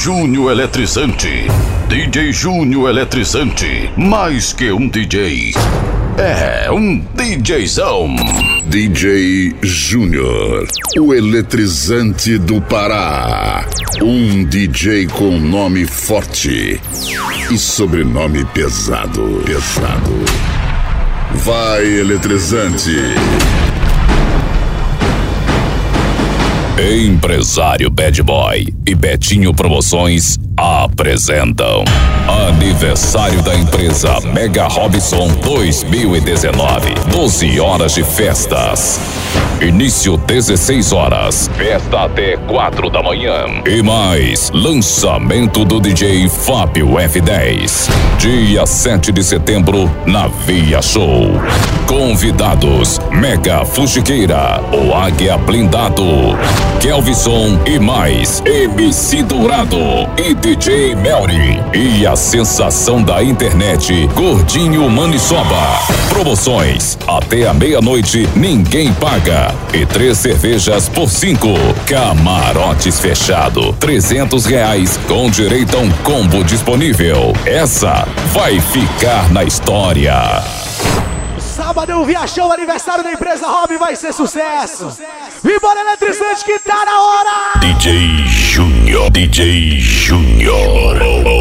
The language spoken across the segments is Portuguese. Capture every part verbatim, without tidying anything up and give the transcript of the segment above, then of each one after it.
Júnior Eletrizante. D J Júnior Eletrizante. Mais que um D J. É um DJzão. D J Júnior, o eletrizante do Pará. Um D J com nome forte e sobrenome pesado. Pesado. Vai, eletrizante. Empresário Bad Boy e Betinho Promoções apresentam aniversário da empresa Mega Robson dois mil e dezenove. doze horas de festas. Início dezesseis horas. Festa até quatro da manhã. E mais lançamento do D J Fábio F dez. Dia sete de setembro na Via Show. Convidados: Mega Fuxiqueira, o Águia Blindado, Kelvison e mais M C Dourado e D J Melry. E a sensação da internet, Gordinho Maniçoba. Promoções: até a meia-noite ninguém paga. E três cervejas por cinco. Camarotes fechado, trezentos reais com direito a um combo disponível. Essa vai ficar na história. Sábado, Via Show, aniversário da empresa Hobby, vai ser sucesso. Vibora Eletrizante que tá na hora. D J Júnior, D J Júnior,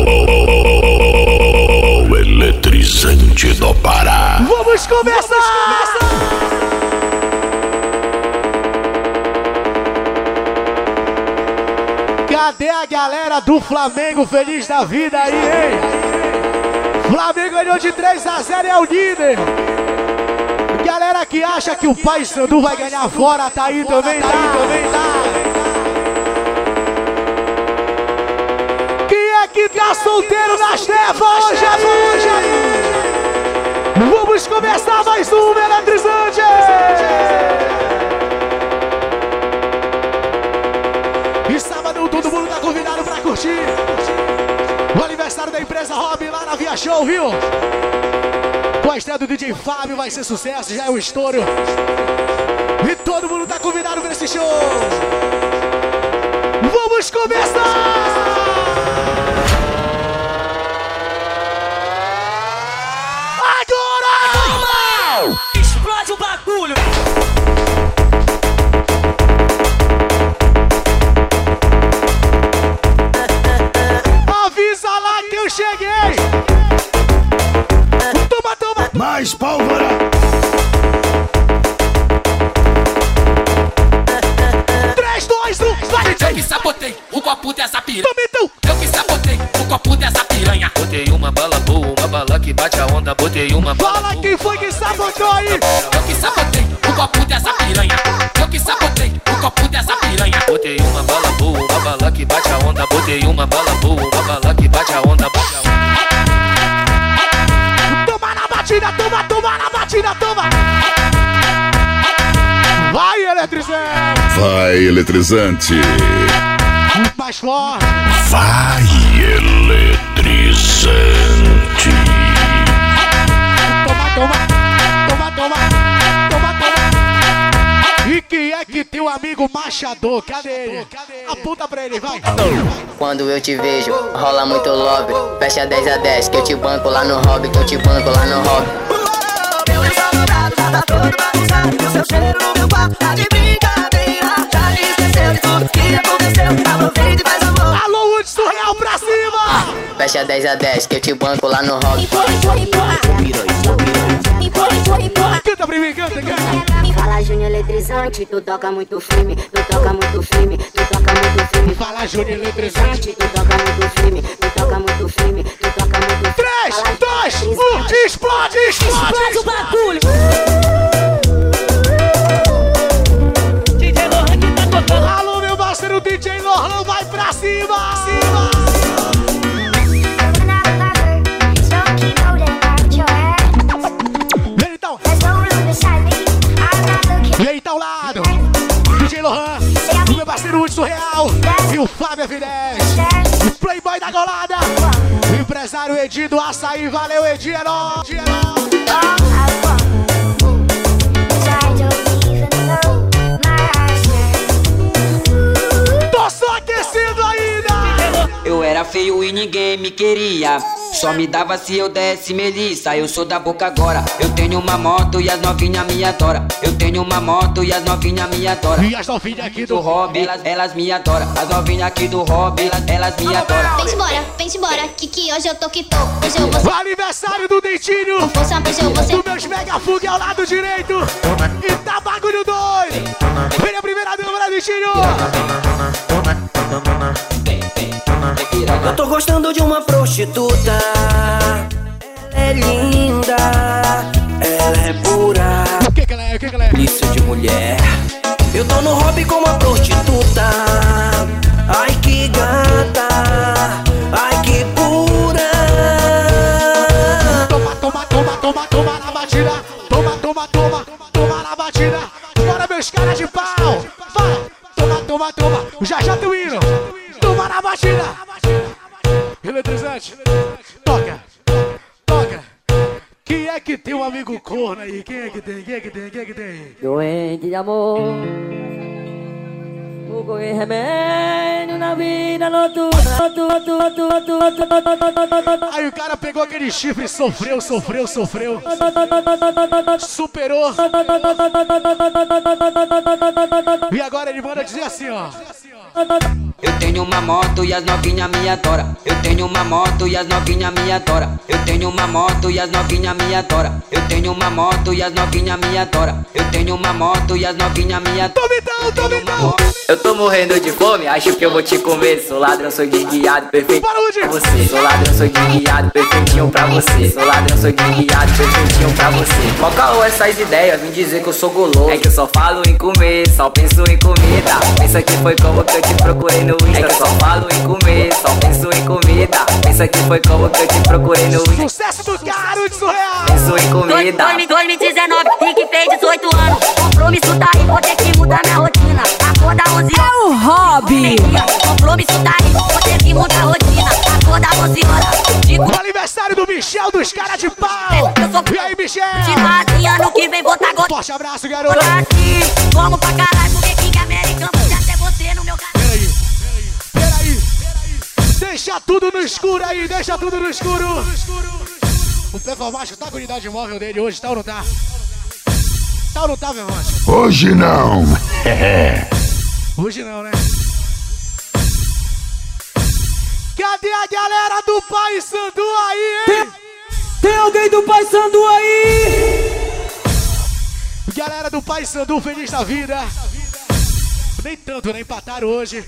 o eletrizante do Pará. Vamos começar. Cadê a galera do Flamengo feliz da vida aí, hein? Flamengo ganhou de três a zero e é o líder. Galera que acha que o Paysandu vai ganhar fora, tá aí também, tá aí também, tá. Quem é que tá solteiro nas trevas hoje, hoje? Vamos começar mais um Eletrizante. E sábado todo mundo tá convidado pra curtir o aniversário da empresa Hobby lá na Via Show, viu? Com a estreia do D J Fábio vai ser sucesso, já é um estouro. E todo mundo tá convidado pra esse show. Vamos começar! Agora! Toma! Explode o bagulho! Avisa lá que eu cheguei! Toma, toma! Mais pólvora! três, dois, um, vai! Eu que sabotei o copo dessa piranha. Toma então! Eu que sabotei o copo dessa piranha. Botei uma bala boa, uma bala que bate a onda. Botei uma bala Fala boa. quem foi que sabotou aí! Eu que sabotei o copo dessa piranha. Eu que sabotei o copo dessa piranha. Botei uma bala boa, uma bala que bate a onda. Botei uma bala boa, uma bala que bate a onda. Bate a onda. Toma na batida, toma, toma na batida, toma! Vai, eletrizante! Vai, eletrizante. Mais forte! Vai, eletrizante. Toma, toma! Toma, toma! Toma, toma! E quem é que tem o amigo machador? Cadê ele? Aponta pra ele, vai! Quando eu te vejo, rola muito lobby. Fecha dez a dez, que eu te banco lá no hobby, que eu te banco lá no hobby. Meu namorado já tá todo bagunçado, e o seu cheiro no meu quarto tá de brincadeira. Já esqueceu de tudo que aconteceu, aproveita e faz amor. Alô, Wood Surreal pra cima! Fecha dez a dez, que eu te banco lá no hobby. Canta pra mim, canta, canta! Fala Júnior Eletrizante, tu toca muito firme, tu toca muito firme, tu toca muito firme. Fala Júnior Eletrizante, Tu toca muito firme, tu toca muito firme, tu toca muito firme. três, dois, um, explode, explode! Explode o bagulho! D J Lohan que tá tocando. Alô, meu parceiro D J Lohan, vai pra cima! cima. Vem então! Vem então, lado! D J Lohan, o meu parceiro Wood Surreal e o Fábio F dez, o Playboy da Golada, o empresário Edi do Açaí, valeu Edi, é nóis! É nóis. Tô só aquecendo ainda! Eu era feio e ninguém me queria. Só me dava se eu desse melissa. Eu sou da boca agora. Eu tenho uma moto e as novinha me adora. Eu tenho uma moto e as novinha me adora. E as novinhas aqui do hobby, elas, elas me adoram. As novinhas aqui do hobby, elas, elas me adoram. Vem embora, vem embora, que que hoje eu tô que tô. Hoje eu vou o aniversário do Dentinho. Força, hoje eu vou ser. Do meus mega fug ao lado direito. E tá bagulho doido. Vem a primeira dama, Dentinho. Eu tô gostando de uma prostituta. Ela é linda, ela é pura. O que que ela é? O que que ela é? Isso de mulher. Eu tô no hobby com uma prostituta. Ai que gata, ai que pura. Toma, toma, toma, toma, toma na batida. Toma, toma, toma, toma na batida. Bora meus caras de pau. Vai, toma, toma, toma. Já já tô indo. Toma na batida. Eletrizante. Toca, toca. Quem é que tem um amigo corno aí? Quem é que tem? Quem é que tem? Quem é que tem? Doente de amor, fogo e remédio na vida noturna. Aí o cara pegou aquele chifre e sofreu, sofreu, sofreu. Superou. E agora ele manda dizer assim, ó. Eu tenho uma moto e as novinha me adora. Eu tenho uma moto e as novinha me adora. Eu tenho uma moto e as novinha me adora. Eu tenho uma moto e as novinha me adora. Eu tenho uma moto e as novinha me adora. Tome então, tome então. Eu tô morrendo de fome, acho que eu vou te comer. Sou ladrão, sou desguiado, perfeito pra você. Sou ladrão, sou desguiado, perfeitinho pra você. Sou ladrão, sou desguiado, perfeitinho pra você. Qual caô essas ideias, vim dizer que eu sou goloso. É que eu só falo em comer, só penso em comida. Pensa que foi como que eu te procurei no Insta. É que eu só falo em comer, só penso em comida. Pensa que foi como que eu te procurei no Insta. Sucesso do caro de surreal. Penso em comida. dois mil e dezenove, Rick fez dezoito anos. Compromisso tá aí, vou ter que mudar minha rotina. Acorda onze horas. É o hobby. Compromisso tá aí, vou ter que mudar a rotina. Acorda onze horas. O aniversário do Michel dos caras de pau. E aí, Michel? De ano que vem vou tá gostando. Forte abraço, garoto. Vamos pra caralho, porque King American pode até você no meu canal. Peraí, peraí, peraí. Deixa tudo no escuro aí, deixa tudo no escuro. O performático tá com a unidade móvel dele hoje, tá ou não tá? Tá ou não tá, performático? Hoje não. Hoje não, né? Cadê a galera do Pai Sandu aí, hein? Tem, tem alguém do Pai Sandu aí? Galera do Pai Sandu, feliz da vida. Nem tanto, né? Empataram hoje.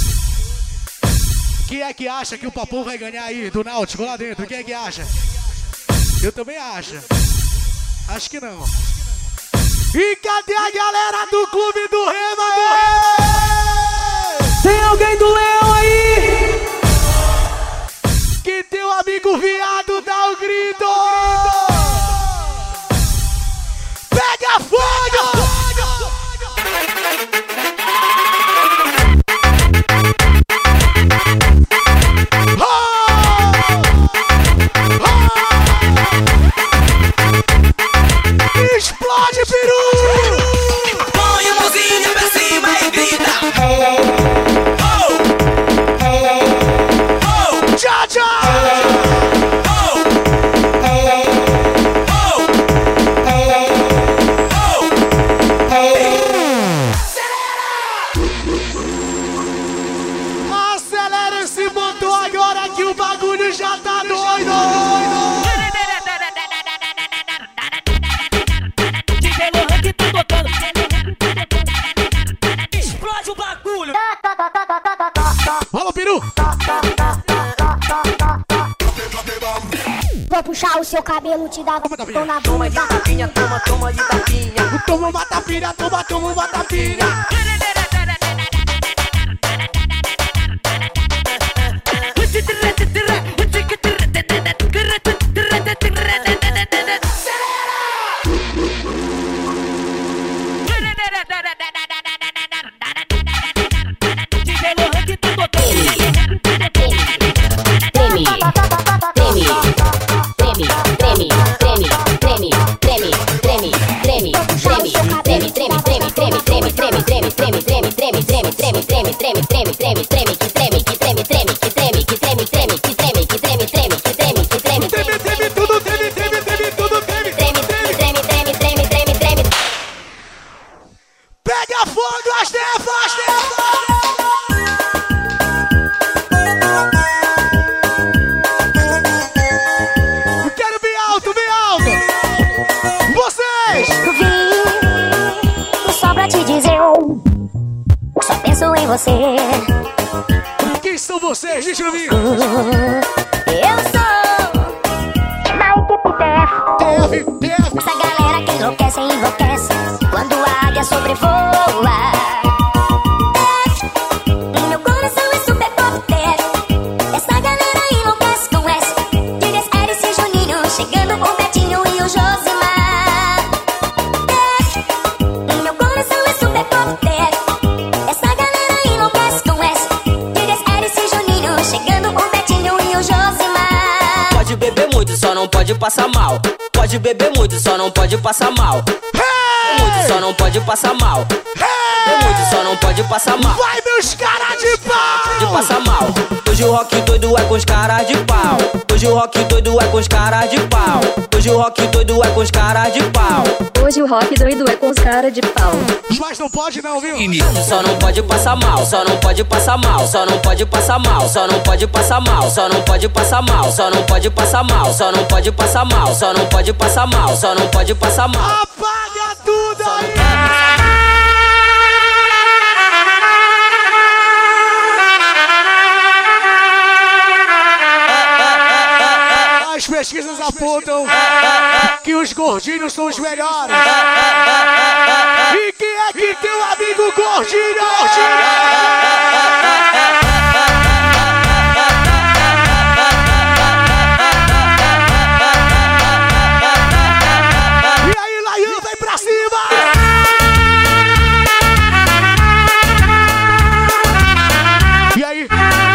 Quem é que acha que o Papão vai ganhar aí do Náutico lá dentro? Quem é que acha? Eu também acho. Acho que não. E cadê a galera do Clube do Rema? Tem alguém do Leão aí? Que teu amigo viado dá o grito! Pega fogo! Explode, peru! Põe a mãozinha pra cima e grita. Tchau, tchau! Acelera esse motor agora que o bagulho já tá doido! Explode o bagulho. Fala, peru! Vou puxar o seu cabelo, te dar Toma, tapinha. tô na Toma de tapinha, toma, toma de tapinha. Toma uma tapinha, toma, toma uma tapinha! treme, treme, treme, treme, treme, treme, treme, treme, treme, treme, treme, treme, microfone, Astefa, Astefa! Quero bem alto, bem alto! Vocês! Vim só pra te dizer, só penso em você. Quem são vocês? Deixa eu ver! Eu sou da equipe T F. Essa galera que enlouquece, enlouquece quando a águia sobrevoa. Meu coração é super pop T F. Essa galera enlouquece com S. Digas Eris e Juninho, chegando o Betinho e o Josimar. Meu coração é super pop T F. Essa galera enlouquece com S. Digas Eris e Juninho, chegando o Betinho e o Josimar. Pode beber muito, só não pode passar mal. Pode beber muito, só não pode passar mal. Hey! Muito, só não pode passar mal. Hey! Muito, só não pode passar mal. Vai, meus caras de pau! De passar mal. Hoje o rock doido é com os caras de pau. Hoje o rock doido é com os caras de pau. Hoje o rock doido é com os caras de pau. Hoje o rock doido é com os caras de pau. Mas não pode não, viu? Só não pode passar mal, só não pode passar mal, só não pode passar mal, só não pode passar mal, só não pode passar mal, só não pode passar mal, só não pode passar mal, só não pode passar mal, só não pode passar mal. Apaga tudo aí! As pesquisas apontam que os gordinhos são os melhores. E quem é que tem um amigo gordinho? E aí, Laian, vem pra cima! E aí?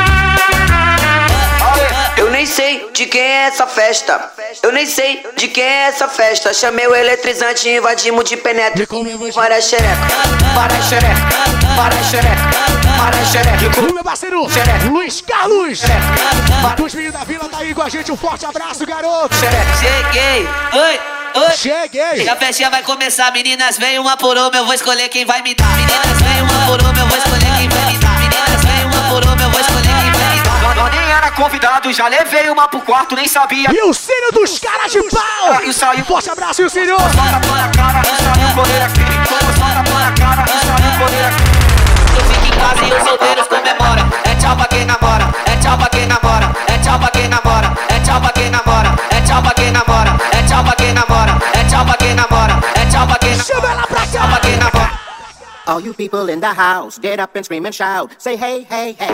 Eu nem sei de quem é essa festa. Eu nem sei de quem é essa festa. Chamei o eletrizante e invadimos de penetra. Para xereca, para xereca, para xereca, para xereca. O meu parceiro Luiz Carlos. Dos meninos da vila tá aí com a gente. Um forte abraço, garoto. Cheguei. Oi. Oi. Cheguei. E a festinha vai começar. Meninas, vem uma por uma, eu vou escolher quem vai me dar. Meninas, vem uma por uma, eu vou escolher quem vai me dar. Meninas, vem uma por uma, eu vou escolher quem vai me dar. Eu nem era convidado, já levei uma pro quarto, nem sabia. E o Círio dos caras de pau. E saiu. Forte abraço, e o Círio. Solta pra cara, e saiu poder aqui. Solta pra cara, e saiu poder aqui. Eu fico em casa e os solteiros comemoram. É tchau pra quem namora, é tchau pra quem namora, é tchau pra quem namora, é tchau pra quem namora, é tchau pra quem namora, é tchau pra quem namora, é tchau pra quem namora, é tchau pra quem namora. Chama ela pra tchau pra quem namora. All you people in the house, get up and scream and shout. Say hey, hey, hey.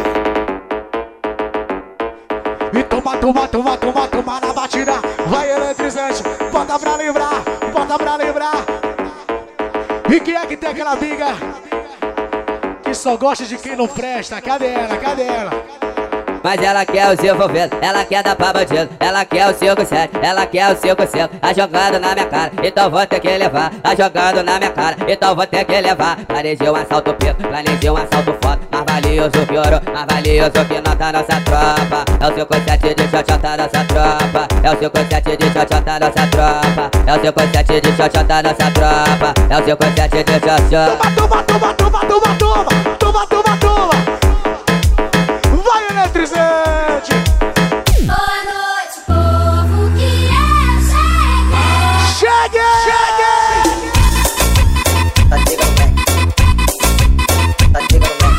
E toma, toma, toma, toma, toma na batida. Vai eletrizante, bota pra lembrar, bota pra lembrar. E quem é que tem aquela amiga que só gosta de quem não presta? Cadê ela, cadê ela? Mas ela quer o seu envolvendo, ela quer dar pra bandido, ela quer o cinco sete, ela quer o cinco cinco, tá jogando na minha cara, então vou ter que levar, tá jogando na minha cara, então vou ter que levar. Planejei um assalto preto, planejei um assalto foda, mais valioso que ouro, mais valioso que nota nossa tropa. É o cinco sete de xoxota nossa tropa, é o cinco sete de xoxota nossa tropa, é o cinco sete de xoxota nossa tropa, é o cinco sete de xoxota. Toma, toma, toma, toma, toma, toma, toma, toma. Vai eletrizante. Boa noite, povo, que eu cheguei. Cheguei! Tá chegando bem. Tá chegando bem.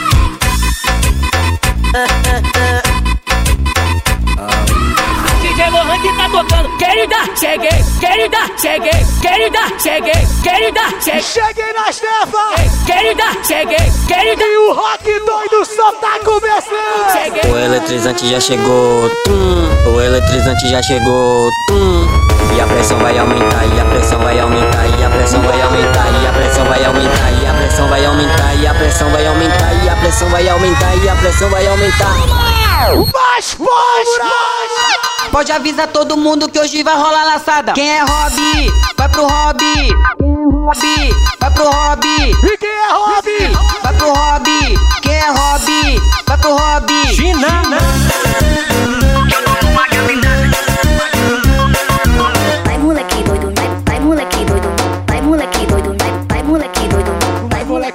D J Lohan que tá tocando. Querida, cheguei, querida, cheguei, querida, cheguei, querida, cheguei. Cheguei na Estefa. Querida, cheguei, querida. E o rock doido só tá começando. Cheguei. O eletrizante já chegou, tum. O eletrizante já chegou, tum. E a pressão vai aumentar, e a pressão vai aumentar, e a pressão vai aumentar, e a pressão vai aumentar, e a pressão vai aumentar, e a pressão vai aumentar, e a pressão vai aumentar, e a pressão vai aumentar. Mais pólvora! Pode avisar todo mundo que hoje vai rolar laçada. Quem é Hobby, vai pro Hobby. Hobby, vai pro Hobby. E quem é Hobby? Vai pro Hobby. Quem é Hobby, vai pro Hobby. China. Vai moleque doido, vai, vai moleque doido, vai moleque doido, vai, vai moleque doido, vai moleque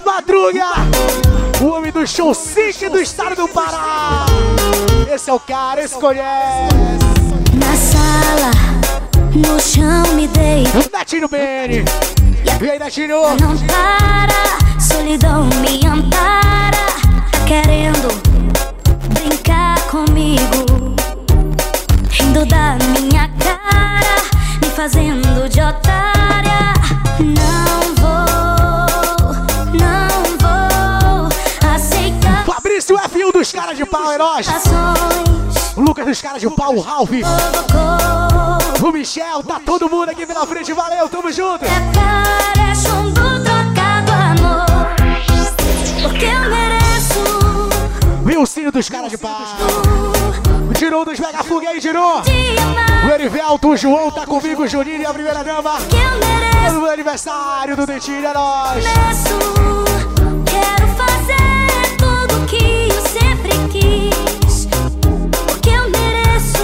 Madruga, o homem do show Sick do estado do Pará. Esse é o cara, esse conhece. Na sala, no chão me deito. Netinho Bene. E aí, Netinho? Não para, solidão me ampara. Tá querendo brincar comigo, rindo da minha cara, me fazendo de otária. Não vou, não vou aceitar. Fabrício F um dos caras de pau, heróis. O Lucas dos caras de pau, o Ralph. O Michel, tá todo mundo aqui pela frente, valeu, tamo junto. É chumbo trocado, amor, porque eu mereço. Wilcinho dos caras de pau. O Tirou dos Mega Fuga aí, Tirou. O Erivelto, o João tá comigo, o Juninho e a primeira dama. No aniversário do Dentinho, é nóis. Quero fazer tudo que eu sempre quis, porque eu mereço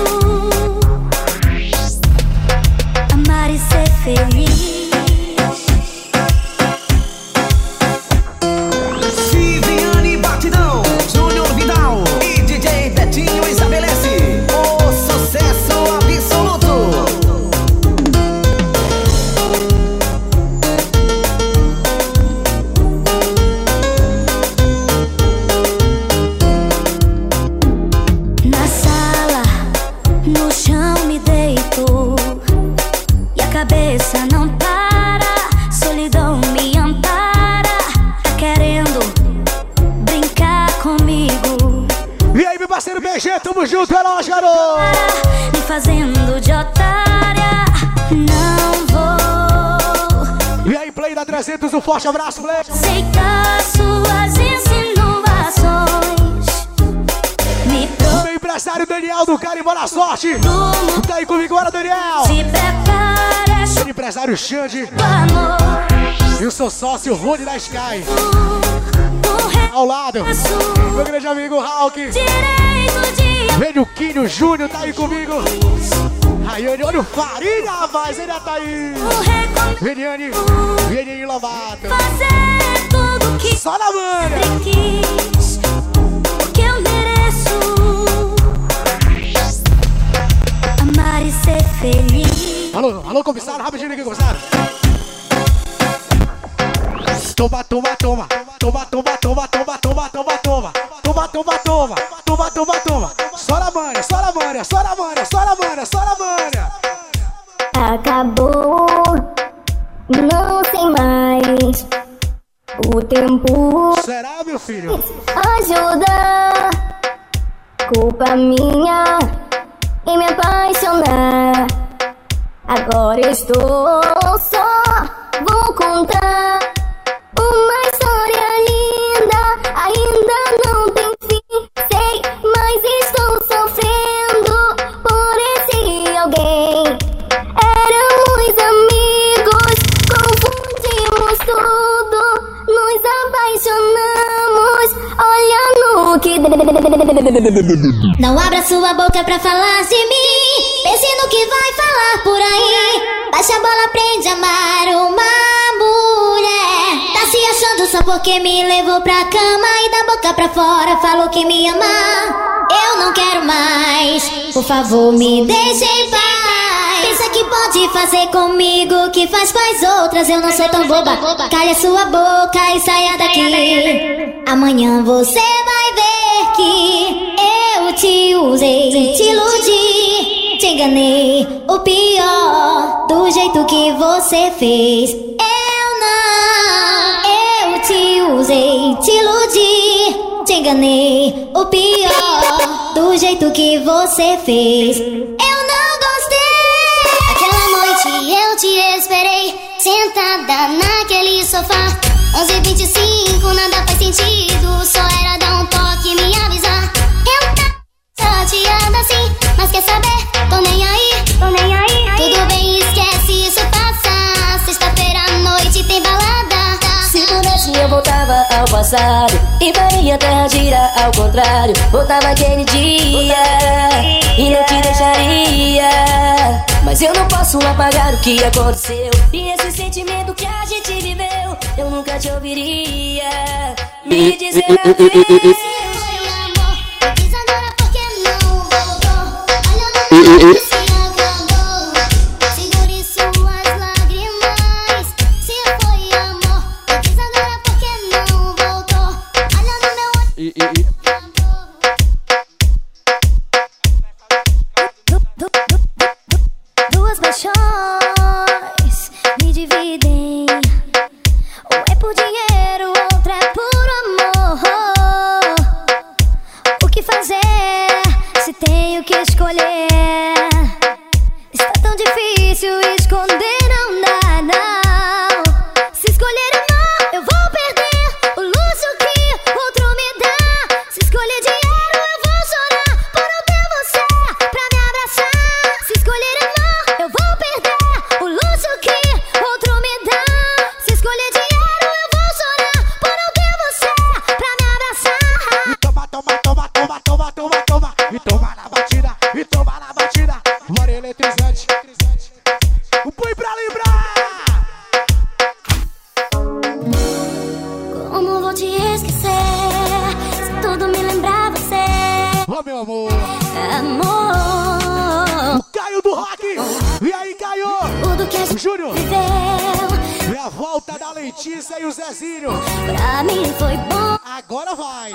amar e ser feliz. Viviane Batidão, Júnior Vidal e D J Betinho estabelece o sucesso absoluto. Na sala, no chão me deito e a cabeça não para, solidão me ampara. Tá querendo brincar comigo, E aí, meu parceiro B G, tamo junto, é nóis, garoto. me fazendo de otária. Não vou E aí, Play da trezentos, um forte abraço, Play. aceitar suas insinuações. Me Meu empresário Daniel do Carimbó na Sorte. Tá aí comigo agora, Daniel. se prepara, é Meu empresário Xande. do amor. E o seu sócio Rony da Sky. Ao lado, meu grande amigo Hulk. Direito de Vem o Quinho Júnior, tá aí comigo. Rayane, olha o Farinha, rapaz, ele tá aí. Veniane, Veniane Lovato. fazer tudo que Só na manha. sempre quis, porque eu mereço amar e ser feliz. Alô, alô, comissário, rapidinho aqui, comissário. Toma, toma, toma. Toma, toma, toma, toma, toma, toma, toma. Toma, toma, toma. Toma, toma, toma. Só na manha, só na manha, só na manha, só na manha, só na manha. Acabou, não sei mais o tempo. Será, meu filho? Ajuda, culpa minha em me apaixonar. Agora estou só, vou contar uma história linda. Ainda não tem fim, sei, mas estou sofrendo por esse alguém. Éramos amigos, confundimos tudo, nos apaixonamos. Olha no que. Não abra sua boca pra falar de mim, pense no que vai falar por aí. Baixa a bola, aprende a amar uma mulher. Tá se achando só porque me levou pra cama e da boca pra fora falou que me ama. Eu não quero mais, por favor me deixe em paz. Pensa que pode fazer comigo o que faz com as outras, eu não sou tão boba. Calha sua boca e saia daqui. Amanhã você vai ver que eu te usei, te iludi, te enganei. O pior, do jeito que você fez. Eu não, eu te usei, te iludi, te enganei. O pior, do jeito que você fez. Eu não gostei. Aquela noite eu te esperei, sentada naquele sofá. Onze e vinte e cinco, nada faz sentido, só era dar um toque e me avisar. Eu tava chateada assim, mas quer saber? Tô nem aí, tô nem aí, aí. Tudo bem, esquece, isso passa. Sexta-feira à noite tem balada. Se pudesse eu voltava ao passado e faria a terra girar ao contrário. Voltava aquele dia e não te deixaria, mas eu não posso apagar o que aconteceu e esse sentimento que a gente viveu. eu nunca te ouviria me dizer adeus. Duas paixões me dividem. Um é por dinheiro, outro é por amor. O que fazer se tenho que escolher? Está tão difícil esconder, não dá, não. Se escolher amor, eu vou perder o luxo que outro me dá. Se escolher dinheiro, eu vou chorar por não ter você pra me abraçar. Se escolher amor, eu vou perder o luxo que outro me dá. Se escolher dinheiro, eu vou chorar por não ter você pra me abraçar. E toma, toma, toma, toma, toma, toma, toma. E toma na batida, e toma na batida. Bora eletrizante. O põe pra lembrar. Como vou te esquecer se tudo me lembrar você? Ô, meu amor. Amor. O Caio do Rock. E aí, Caio? Tudo que a gente Júnior. viveu. É a volta da Letícia e o Zezinho. Pra mim foi bom. Agora vai.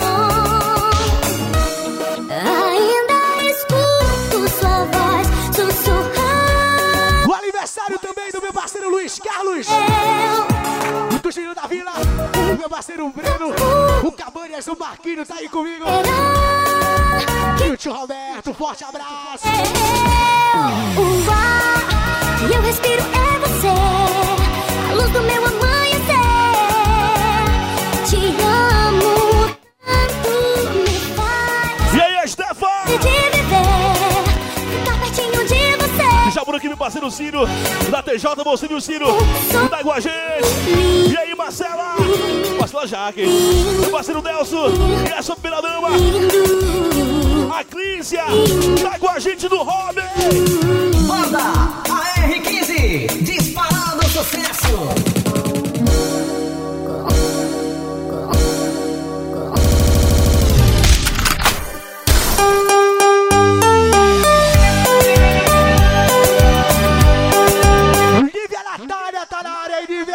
Ainda escuto sua voz sussurrar. O aniversário também do meu parceiro Luiz Carlos. Eu. O Tuxinho da Vila. O meu parceiro Breno. O Cabanhas, o Marquinho tá aí comigo. E o tio Roberto, forte abraço. O ar que eu respiro é você. A luz do meu amanhecer. Te amo tanto, me faz. E aí, Stefan? De viver, ficar pertinho de você. Já por aqui, meu parceiro Ciro, da T J, mocinho Ciro, tá com a gente. E aí, Marcela? Marcela Jaque, meu parceiro Nelson, e essa primeira dama, a Clícia, tá com a gente do Hobby. Banda A R quinze, disparando sucesso. Lívia Natália tá na área aí, Lívia.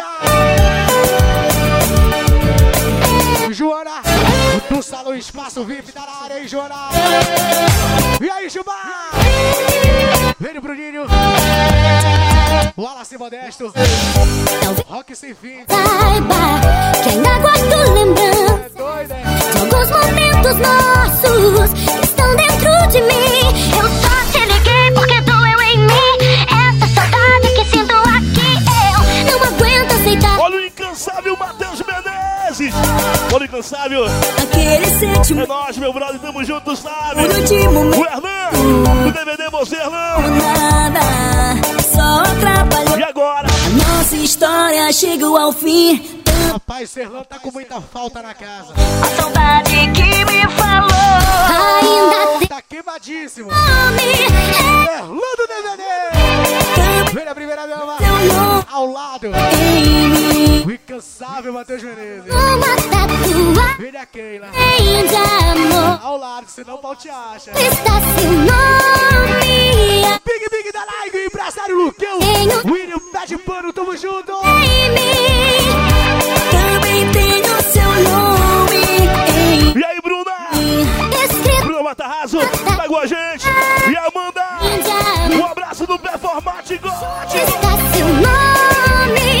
Joana, do Salão Espaço V I P tá na área aí, Joana. E aí, Juba? Vem o Bruninho. O Wallace Modesto. Rock sem fim. Saiba que ainda guardo lembranças de alguns momentos nossos que estão dentro de mim. Eu só te liguei porque doeu em mim. Essa saudade que sinto aqui eu não aguento aceitar. Olha o incansável Matheus Menezes. Olha o incansável. Aquele sentimento. É nóis, meu brother, tamo junto, sabe? Por último, o Hernan. O D V D, você, Hernan. Nada, só atrapalhou. E agora? A nossa história chegou ao fim. Rapaz, Serlão tá com muita falta na casa. A saudade que me falou ainda tá queimadíssimo. Nome Serlão do D V D. Vem a primeira dama. Ao lado. O incansável Matheus Menezes. Uma tatuagem. Vem a Keila. De amor. Ao lado, senão o pau te acha. Está seu nome. Big Big da live, empresário Lucão. William, pé de pano, tamo junto. Em mim. Também tenho seu nome. E aí, Bruna? Escrito. Bruna Matarraso, tá com a gente. E Amanda, um abraço do Performático. Está seu nome.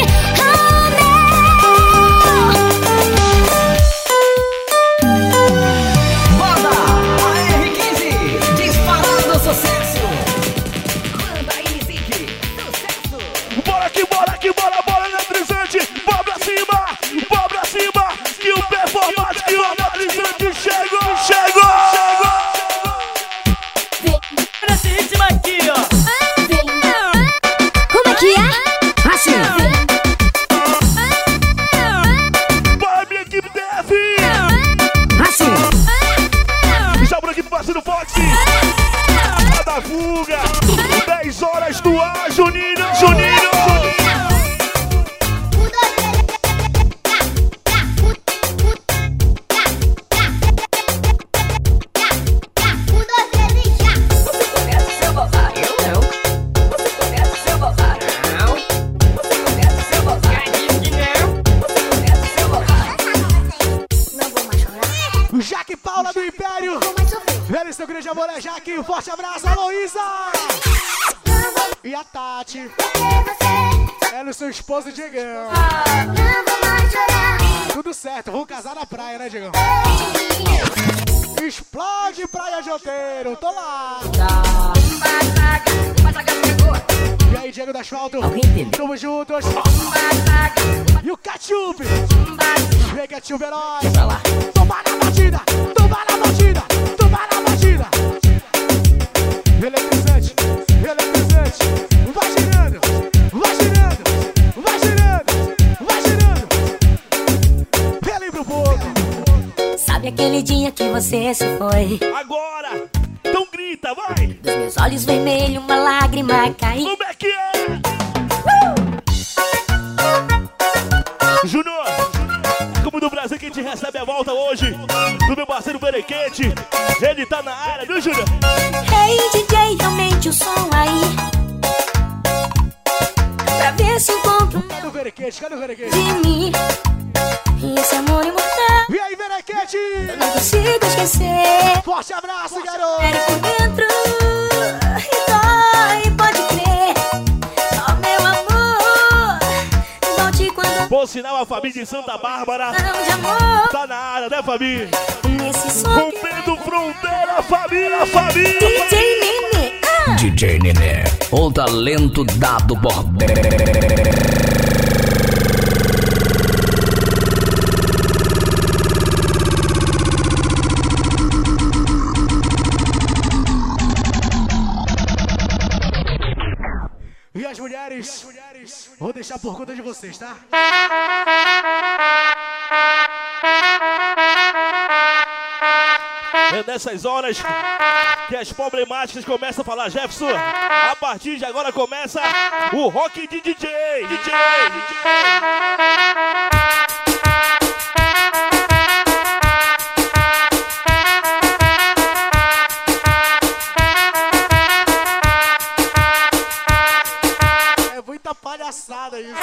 Banda A R quinze, disparando sucesso. Banda Music, sucesso. Bora que bora que bora, bora. Velho, seu grande amor é Jaque. Um forte abraço, Aloísa. E a Tati. Ela e seu esposo, Diegão. Tudo certo, vamos casar na praia, né, Diegão? Explode Praia de Outeiro, tô lá. E aí, Diego do Asfalto, tamo juntos. E o Ketchup. Vem, Ketchup, herói. Toma na batida, toma na batida, toma na batida. Eletrizante, eletrizante. Vai girando, vai girando, vai girando, vai girando. Relembra um pouco. Sabe aquele dia que você se foi? Agora! Então grita, vai! Dos meus olhos vermelhos uma lágrima caiu. Como é que é? Uh! Júnior, como do Brasil que a gente recebe a volta hoje do meu parceiro Berequete. Ele tá na área, viu, Júnior? Hey D J, aumente o som aí pra ver se encontro. Cadê o Berequete? Cadê o Berequete? De mim. E esse amor imortal. E aí, Berequete? Eu não consigo esquecer. Forte abraço, garoto. Era por dentro e dói, pode crer. Ó, meu amor, volte quando. Por sinal, a família de Santa Bárbara de amor. Tá na área, né, família? Nesse som. Rompendo fronteira, família, família. D J Nenê. Ah. D J Nenê, o talento dado bordel. E as mulheres, as mulheres, vou deixar por conta de vocês, tá? É nessas horas que as problemáticas começam a falar, Jefferson. A partir de agora começa o rock de D J. D J, D J. Palhaçada isso.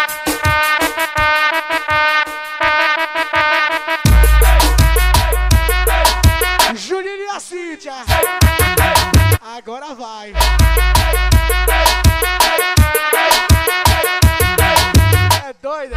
Juninho e a Cíntia. Agora vai. É doida.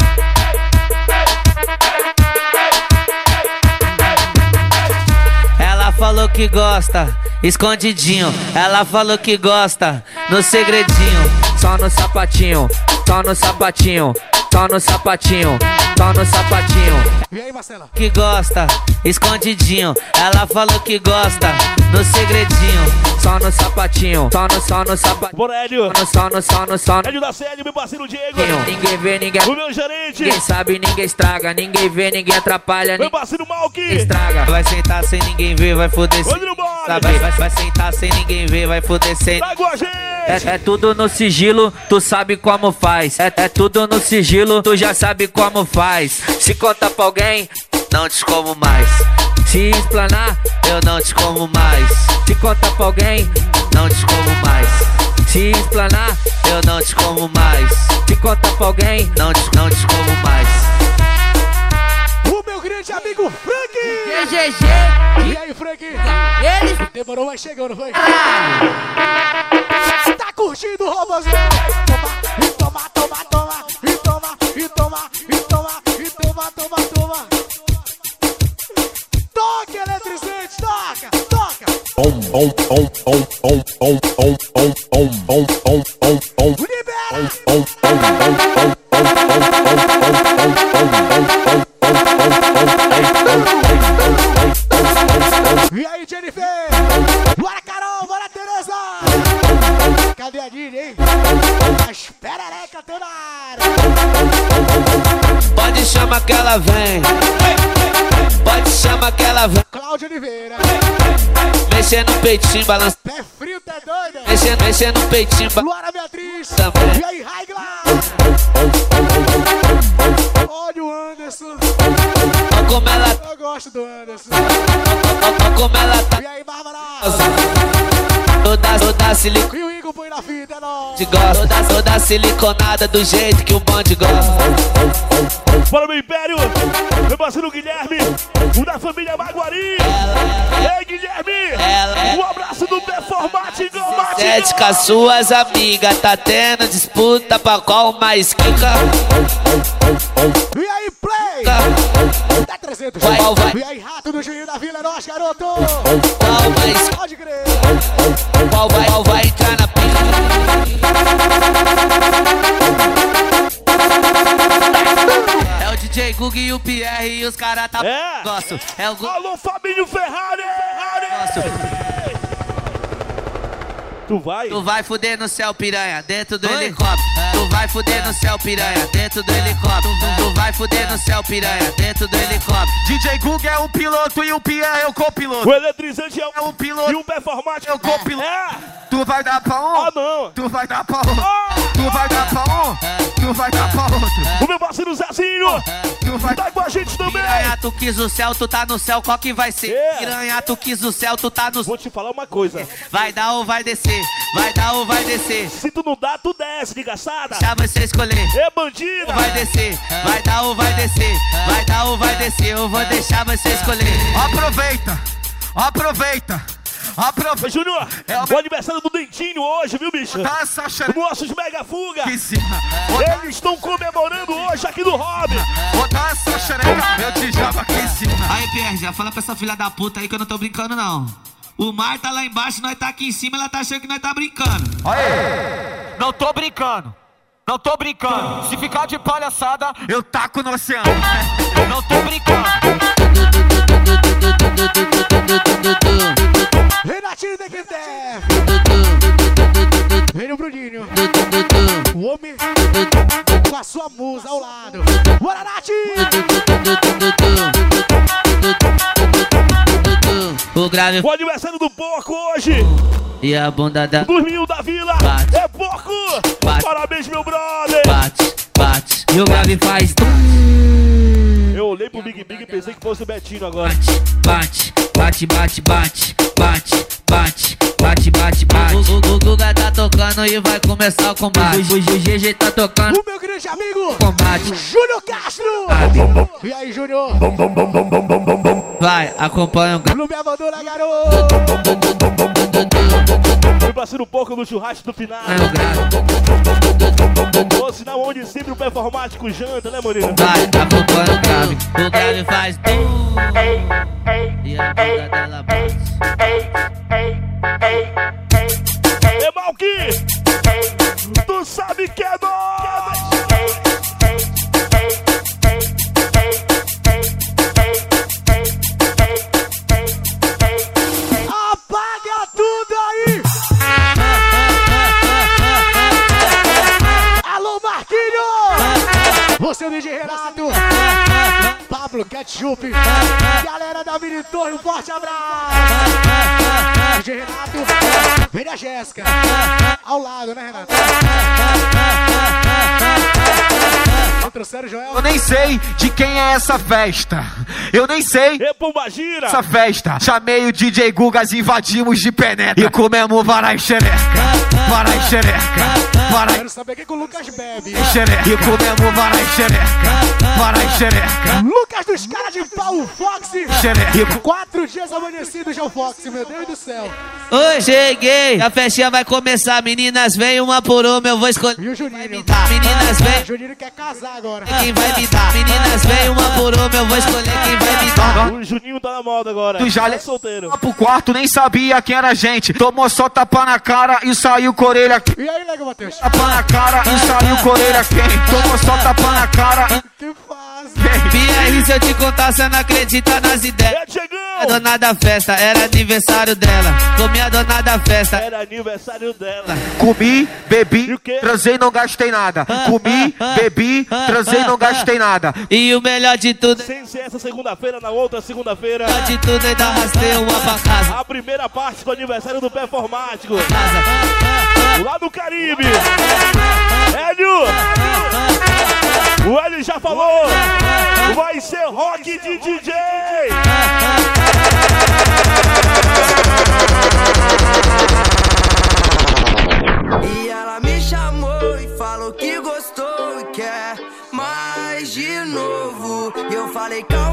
Ela falou que gosta, escondidinho. Ela falou que gosta, no segredinho. Só no sapatinho, só no sapatinho, só no sapatinho, só no sapatinho. E aí, Marcela? Que gosta, escondidinho. Ela falou que gosta, no segredinho. Só no sapatinho, só no, só no sapatinho. Bora, Hélio. Só no, só no, só no. Hélio da Célia, meu parceiro Diego. Ninguém vê, ninguém. O meu gerente. Ninguém sabe, ninguém estraga. Ninguém vê, ninguém atrapalha. Meu parceiro Malk. Estraga. Vai sentar sem ninguém ver, vai foder sem. Sabe? Vai, vai sentar sem ninguém ver, vai foder sem. Tá com a gente. É, é tudo no sigilo, tu sabe como faz. É, é tudo no sigilo, tu já sabe como faz. Se contar pra alguém, não te como mais. Se explanar, eu não te como mais. Se contar pra alguém, não te como mais. Se explanar, eu não te como mais. Se contar pra alguém, não te, não te como mais. O meu grande amigo Frank! G G G! E aí, Frank? Ele? Demorou, mas chegou, não foi? Tá curtindo o robôzão? Toma, e toma, toma, toma, e toma, e toma, e toma, e toma, toma, toma. Toca, eletrizante, toca, toca. Om, om, om, om, om, om, om, om, om, om, om, om, om. Libera! Om, om, om, om, om, E aí, Jennifer? Bora, Carol, bora, Tereza! Cadê a Dini, hein? As perereca toda a área. Pode chamar que ela vem. Pode chamar que ela vem. Cláudia Oliveira. Mexendo no peitinho, balança. Pé frio, tá doido? Mexendo, mexendo no peitinho. Luara Beatriz. Também. E aí, Raigla? Olha o Anderson. Olha como ela. Eu gosto do Anderson. Olha como ela tá. E aí, Bárbara? Toda, toda silicona. E o Igor põe na fita, é nóis. Toda, toda siliconada do jeito que o bonde gosta. Bora, meu Império. Meu parceiro Guilherme. O da família Maguari. E aí, Guilherme? Sete com as suas amigas, tá tendo disputa pra qual mais quica. E aí, play! Dá trezentos. Vai, vai. E aí, rato do Juninho da Vila, é nóis, garoto! Qual mais? Pode crer! Qual vai, qual vai entrar na pista? É o D J Gug e o Pierre e os caras tá... É! Gosto. É o Gug... Alô, Fabinho Ferrari! Gosto. Tu vai? Tu vai fuder no céu, piranha, dentro do Oi? helicóptero. Tu vai fuder no céu, piranha, dentro do helicóptero. Tu vai fuder no céu, piranha, dentro do helicóptero. D J Gug é o piloto e o Pierre é o copiloto. O eletrizante é o, é o piloto e o performático é o copiloto. É. Tu vai dar pra um? Ah, não. Tu vai dar pra um? Ah. Tu vai dar pra um? Tu vai dar pra outro? O meu parceiro Zezinho tu vai tá com a gente também. Piranha, tu quis o céu, tu tá no céu, qual que vai ser? Yeah. Piranha, tu quis o céu, tu tá no céu. Vou te falar uma coisa. Vai dar ou vai descer? Vai dar ou vai descer? Se tu não dá, tu desce, desgraçada. Já você escolher. É bandida. Vai descer, vai dar ou vai descer? Vai dar ou vai descer? Eu vou deixar você escolher. Aproveita, aproveita. Aproveita. Júnior, é o aniversário do Dentinho hoje, viu, bicho? Tá, Sacha. Nossos Mega Fuga. Que sim. Eles estão comemorando hoje aqui no Hobby. Vou dar essa xereca, eu te jogo aqui em cima. Aí, Pierre, já fala pra essa filha da puta aí que eu não tô brincando, não. O mar tá lá embaixo, nós tá aqui em cima, ela tá achando que nós tá brincando. Aí, não tô brincando. Não tô brincando. Se ficar de palhaçada, eu taco no oceano. Não tô brincando. Renatinho da Quintef. Vem o Bruninho. O homem com a sua musa ao lado. Bora, Nath! O grave. O aniversário do porco hoje. E a bunda da... Dos mil da vila. Bate. É porco. Bate. Parabéns, meu brother. Bate, bate. E o grave faz... Eu olhei pro Big Big e pensei que fosse o Betinho agora. Bate, bate, bate, bate, bate, bate, bate, bate, bate. O, o, o Guga tá tocando e vai começar o combate. O, o, o G G tá tocando. O meu grande amigo, combate. Júnior Castro. Ah, e aí, Júnior? Vai, acompanha o... Não me abandona, garoto. Foi pra ser um pouco no churrasco do final. É o grave. Ou sinal onde sempre o performático janta, né, Moreno? Vai, acompanha o grave. O grave faz... E a bunda dela bate. É Malqui! Tu sabe que é nós! Apaga tudo aí! Alô, Marquinhos! Você é o D J Renato! Pablo Ketchup! Galera da Mini Torre, um forte abraço! D J Renato, vem a Jéssica! Ao lado, né, Renato? Trouxeram o Joel? Eu nem sei de quem é essa festa. Eu nem sei é Pombagira. Essa festa. Chamei o D J Gugas, invadimos de penetra. E comemos varai xereca. Varai xereca. Varai... Quero saber o que, que o Lucas bebe. Xereca. E comemos varai xereca. Varai xereca. Lucas dos caras de pau, o Foxy. Xereca. E... Quatro dias amanhecidos já o Foxy, meu Deus do céu. Oi, cheguei. A festinha vai começar. Meninas, vem uma por uma, eu vou escolher. E o Juninho? Meninas, vem. O Juninho quer casar agora. Quem vai me dar? Meninas, vem uma por uma, eu vou escolher quem vai me dar. O Juninho tá na moda agora. Tu já é solteiro. Pro quarto, nem sabia quem era a gente. Tomou só tapa na cara e saiu com a orelha. E aí, Nego Matheus? Tapa na cara e saiu com a orelha quem? Tomou só tapa na cara. Que faz? Pierre, se eu te contar, você não acredita nas ideias. É, chegou! A dona da festa, era aniversário dela. Comi a dona da festa, era aniversário dela. Comi, bebi, transei, não gastei nada. Comi, bebi, transei, não gastei nada. E o melhor de tudo, sem ser essa segunda-feira, na outra segunda-feira. O melhor de tudo ainda arrastei uma pra casa. A primeira parte do aniversário do performático. Lá no Caribe. Hélio! O Hélio já falou. Vai ser rock de D J. E ela me chamou e falou que gostou e quer mais de novo. E eu falei, calma, amor.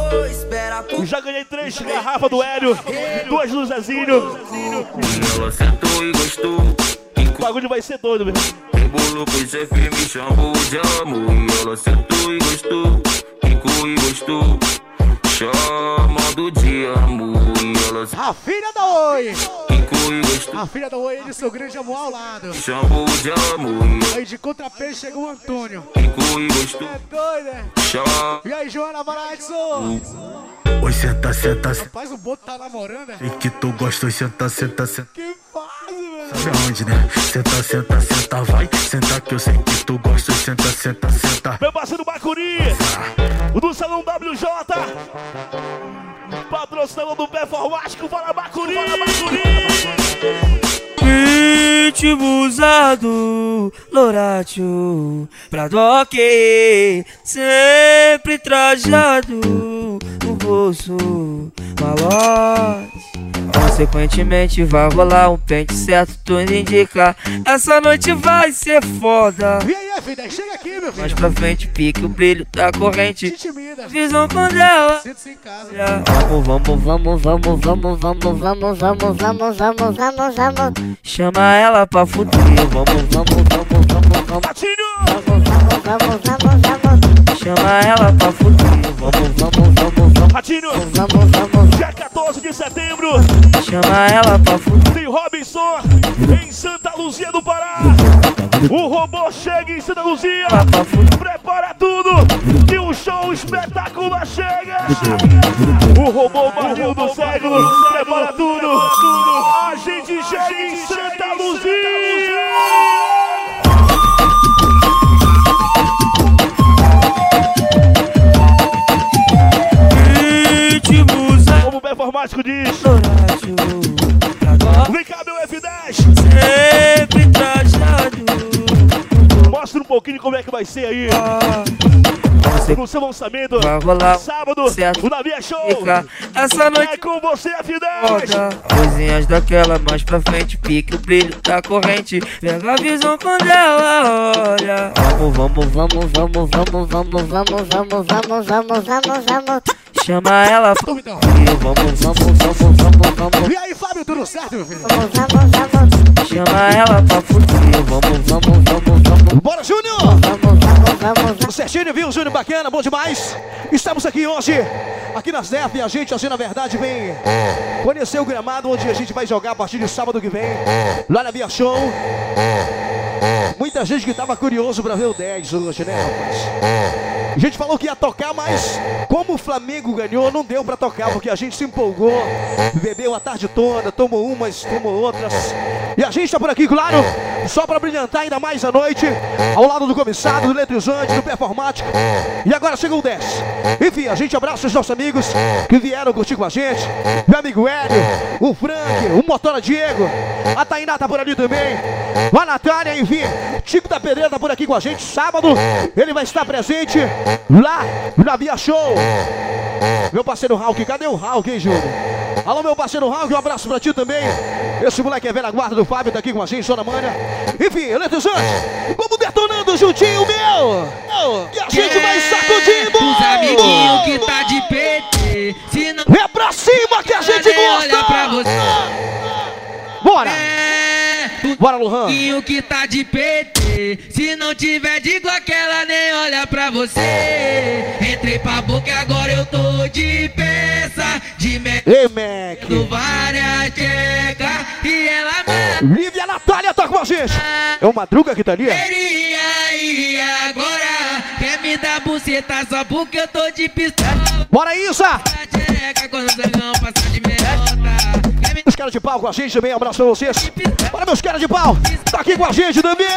vou esperar por... Já ganhei três garrafas do Hélio, duas do Zezinho. Ela sentou e gostou. O bagulho vai ser doido, meu. Embolou com o chefe, me chamou de amor. E ela sentou e gostou. Ficou e gostou. Chamando de amor. E ela A filha da Oi! ficou e gostou. A filha da Oi e seu grande amor ao lado. Chamou de amor. Aí de contrapé chegou o Antônio. Ficou e gostou. É doido, né? Chama. E aí, Joana Varadson? Oi, senta, senta, senta. Rapaz, o Boto tá namorando, né? Sei que tu gosta, oi, senta, senta, senta. Que fase, velho. Sabe aonde, né? Senta, senta, senta, vai. Senta que eu sei que tu gosta, oi, senta, senta, senta. Meu parceiro Bacuri, o do Salão W J, patrocinador do Performático, fala Bacuri, fala Bacuri. Ritmo usado, Loratio, pra doc, sempre trajado, no bolso, malote. Consequentemente vai rolar um pente certo, tudo indica. Essa noite vai ser foda. E aí, F dez, chega aqui, meu filho. Mais pra frente, pique o brilho da corrente. Intimida. Visão com dela. Sinta-se em casa. Vamos, vamos, Vamos, vamos, vamos, vamos, vamos, vamos, vamos, vamos, vamos, vamos. chama ela pra fuder. Vamos, vamos, vamos, vamos, vamos. Ratinho! Vamos, vamos, vamos, vamos. Chama ela pra fuder. Vamos, vamos, vamos, vamos. Ratinho! Vamos, vamos. Dia quatorze de setembro, Chama ela pra fuder. tem Robinson em Santa Luzia do Pará. O robô chega em Santa Luzia. Prepara tudo que o show espetacular chega. O robô barril do século. Prepara tudo. A gente chega em Santa Luzia. Como o Performático diz. Vem cá, meu F dez. Sempre trajado. Mostra um pouquinho como é que vai ser aí. No seu lançamento, vai rolar sábado, certo. o Navia Show. Essa noite é com você, F dez. Coisinhas daquela mais pra frente, pique o brilho da corrente. Pega a visão quando ela olha. Vamos, vamos, vamos, vamos, vamos, vamos, vamos, vamos, vamos, vamos, vamos, vamos. Chama ela pra Vamos, então. Vamos, vamos, vamos, vamos, vamos. E aí, Fábio, tudo certo, meu filho? Vamos, vamos, vamos. Chama ela pra fuder. Vamos, vamos, vamos, vamos. Bora, Júnior! Vamos, vamos, vamos. O certinho, viu, Júnior? Bacana, bom demais. Estamos aqui hoje, aqui na S D F, e a gente, assim, na verdade, vem conhecer o gramado onde a gente vai jogar a partir de sábado que vem, lá na Via Show. Muita gente que tava curioso pra ver o dez hoje, né, rapaz? A gente falou que ia tocar, mas como o Flamengo ganhou, não deu pra tocar, porque a gente se empolgou, bebeu a tarde toda, tomou umas, tomou outras. E a gente tá por aqui, claro, só pra brilhantar ainda mais a noite, ao lado do comissário, do eletrizante, do performático. E agora chegou o dez. Enfim, a gente abraça os nossos amigos que vieram curtir com a gente. Meu amigo Hélio, o Frank, o Motora Diego, a Tainá tá por ali também, a Natália, enfim, Tico da Pedreira tá por aqui com a gente. Sábado, ele vai estar presente lá na Via Show. Meu parceiro Hulk, cadê o Hulk, hein, Júnior? Alô, meu parceiro Hulk, um abraço pra ti também. Esse moleque é velha guarda do Fábio, tá aqui com a gente, só na manha. Enfim, eletrizante, vamos detonando juntinho, meu! Que a gente vai sacudindo! Os amiguinhos que tá de P T. Se não é pra cima que a gente gosta! Pra você. Bora! É, bora, Luhan! O que tá de P T. Se não tiver de Glock, ela nem olha pra você. Entrei pra boca e agora eu tô de peça. De me... Ei, Mac! Do várias checas e ela... Lívia Natália tá com a gente! É o Madruga que tá ali? E agora quer me dar buceta só porque eu tô de pistola. Bora, Isa! Quando o dragão passa de merda. Os caras de pau com a gente também, um abraço pra vocês. Bora, meus caras de pau! Tá aqui com a gente também!